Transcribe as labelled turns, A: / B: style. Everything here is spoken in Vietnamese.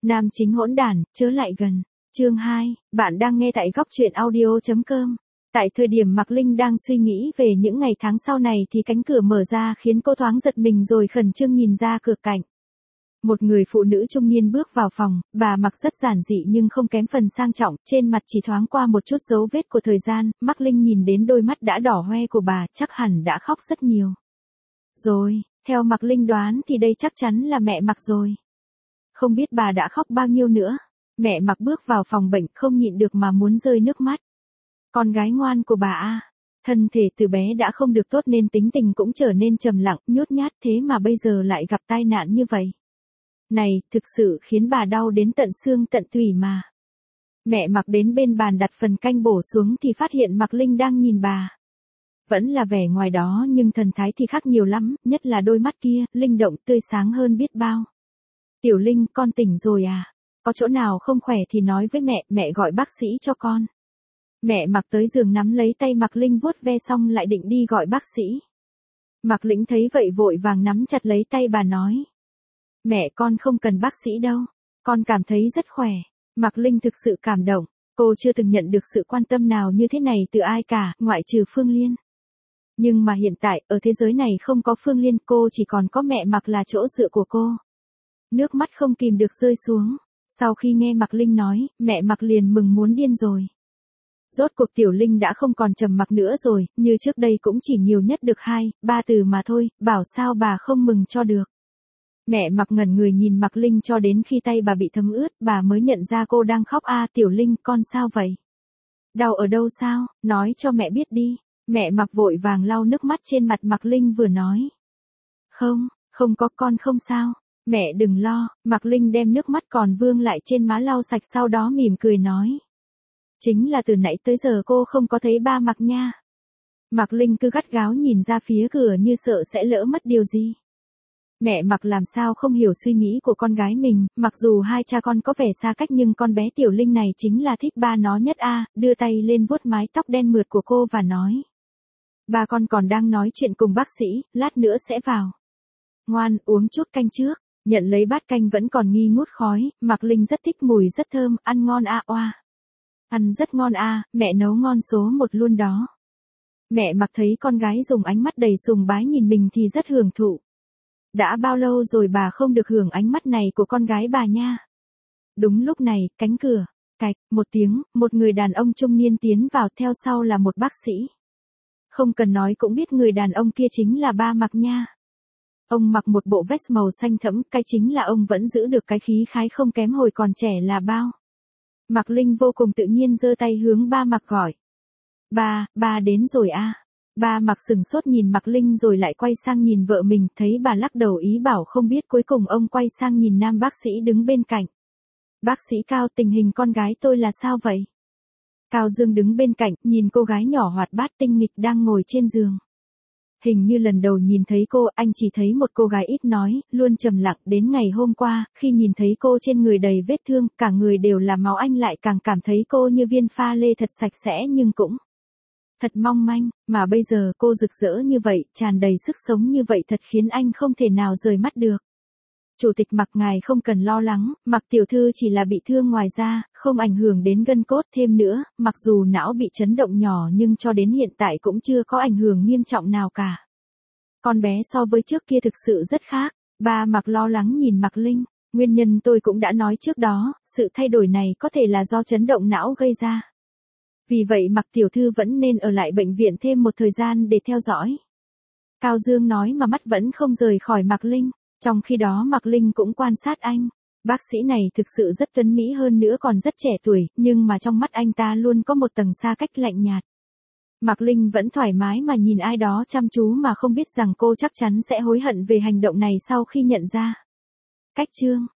A: Nam chính hỗn đản, chớ lại gần. Chương 2, bạn đang nghe tại góc truyện audio.com. Tại thời điểm Mạc Linh đang suy nghĩ về những ngày tháng sau này thì cánh cửa mở ra khiến cô thoáng giật mình rồi khẩn trương nhìn ra cửa cạnh. Một người phụ nữ trung niên bước vào phòng, bà mặc rất giản dị nhưng không kém phần sang trọng, trên mặt chỉ thoáng qua một chút dấu vết của thời gian, Mạc Linh nhìn đến đôi mắt đã đỏ hoe của bà, chắc hẳn đã khóc rất nhiều. Rồi, theo Mạc Linh đoán thì đây chắc chắn là mẹ Mạc rồi. Không biết bà đã khóc bao nhiêu nữa. Mẹ Mạc bước vào phòng bệnh không nhịn được mà muốn rơi nước mắt. Con gái ngoan của bà a, thân thể từ bé đã không được tốt nên tính tình cũng trở nên trầm lặng, nhút nhát, thế mà bây giờ lại gặp tai nạn như vậy. Này, thực sự khiến bà đau đến tận xương tận tủy mà. Mẹ Mạc đến bên bàn đặt phần canh bổ xuống thì phát hiện Mạc Linh đang nhìn bà. Vẫn là vẻ ngoài đó nhưng thần thái thì khác nhiều lắm, nhất là đôi mắt kia, linh động tươi sáng hơn biết bao. Tiểu Linh, con tỉnh rồi à? Có chỗ nào không khỏe thì nói với mẹ, mẹ gọi bác sĩ cho con. Mẹ Mạc tới giường nắm lấy tay Mạc Linh vuốt ve xong lại định đi gọi bác sĩ. Mạc Linh thấy vậy vội vàng nắm chặt lấy tay bà nói. Mẹ con không cần bác sĩ đâu, con cảm thấy rất khỏe. Mạc Linh thực sự cảm động, cô chưa từng nhận được sự quan tâm nào như thế này từ ai cả, ngoại trừ Phương Liên. Nhưng mà hiện tại, ở thế giới này không có Phương Liên, cô chỉ còn có mẹ Mạc là chỗ dựa của cô. Nước mắt không kìm được rơi xuống. Sau khi nghe Mạc Linh nói, mẹ Mạc liền mừng muốn điên rồi. Rốt cuộc Tiểu Linh đã không còn trầm mặc nữa rồi, như trước đây cũng chỉ nhiều nhất được 2, 3 từ mà thôi, bảo sao bà không mừng cho được. Mẹ Mạc ngẩn người nhìn Mạc Linh cho đến khi tay bà bị thấm ướt, bà mới nhận ra cô đang khóc. Tiểu Linh, con sao vậy? Đau ở đâu sao? Nói cho mẹ biết đi. Mẹ Mạc vội vàng lau nước mắt trên mặt Mạc Linh vừa nói. Không có, con không sao. Mẹ đừng lo. Mạc Linh đem nước mắt còn vương lại trên má lau sạch sau đó mỉm cười nói. Chính là từ nãy tới giờ cô không có thấy ba Mạc nha. Mạc Linh cứ gắt gáo nhìn ra phía cửa như sợ sẽ lỡ mất điều gì. Mẹ Mạc làm sao không hiểu suy nghĩ của con gái mình, mặc dù hai cha con có vẻ xa cách nhưng con bé Tiểu Linh này chính là thích ba nó nhất đưa tay lên vuốt mái tóc đen mượt của cô và nói. Ba con còn đang nói chuyện cùng bác sĩ, lát nữa sẽ vào. Ngoan, uống chút canh trước. Nhận lấy bát canh vẫn còn nghi ngút khói, Mạc Linh rất thích mùi rất thơm, ăn ngon oa. Ăn rất ngon mẹ nấu ngon số 1 luôn đó. Mẹ Mạc thấy con gái dùng ánh mắt đầy sùng bái nhìn mình thì rất hưởng thụ. Đã bao lâu rồi bà không được hưởng ánh mắt này của con gái bà nha. Đúng lúc này, cánh cửa, cạch, một tiếng, một người đàn ông trung niên tiến vào, theo sau là một bác sĩ. Không cần nói cũng biết người đàn ông kia chính là ba Mạc nha. Ông mặc một bộ vest màu xanh thẫm, cái chính là ông vẫn giữ được cái khí khái không kém hồi còn trẻ là bao. Mạc Linh vô cùng tự nhiên giơ tay hướng ba Mạc gọi. Ba đến rồi Ba Mạc sừng sốt nhìn Mạc Linh rồi lại quay sang nhìn vợ mình, thấy bà lắc đầu ý bảo không biết, cuối cùng ông quay sang nhìn nam bác sĩ đứng bên cạnh. Bác sĩ Cao, tình hình con gái tôi là sao vậy? Cao Dương đứng bên cạnh, nhìn cô gái nhỏ hoạt bát tinh nghịch đang ngồi trên giường. Hình như lần đầu nhìn thấy cô, anh chỉ thấy một cô gái ít nói, luôn trầm lặng, đến ngày hôm qua, khi nhìn thấy cô trên người đầy vết thương, cả người đều là máu, anh lại càng cảm thấy cô như viên pha lê thật sạch sẽ nhưng cũng thật mong manh, mà bây giờ cô rực rỡ như vậy, tràn đầy sức sống như vậy thật khiến anh không thể nào rời mắt được. Chủ tịch Mạc, ngài không cần lo lắng, Mạc tiểu thư chỉ là bị thương ngoài da, không ảnh hưởng đến gân cốt, thêm nữa, mặc dù não bị chấn động nhỏ nhưng cho đến hiện tại cũng chưa có ảnh hưởng nghiêm trọng nào cả. Con bé so với trước kia thực sự rất khác. Ba Mạc lo lắng nhìn Mạc Linh, nguyên nhân tôi cũng đã nói trước đó, sự thay đổi này có thể là do chấn động não gây ra. Vì vậy Mạc tiểu thư vẫn nên ở lại bệnh viện thêm một thời gian để theo dõi. Cao Dương nói mà mắt vẫn không rời khỏi Mạc Linh. Trong khi đó Mạc Linh cũng quan sát anh. Bác sĩ này thực sự rất tuấn mỹ, hơn nữa còn rất trẻ tuổi, nhưng mà trong mắt anh ta luôn có một tầng xa cách lạnh nhạt. Mạc Linh vẫn thoải mái mà nhìn ai đó chăm chú mà không biết rằng cô chắc chắn sẽ hối hận về hành động này sau khi nhận ra. Cách chương,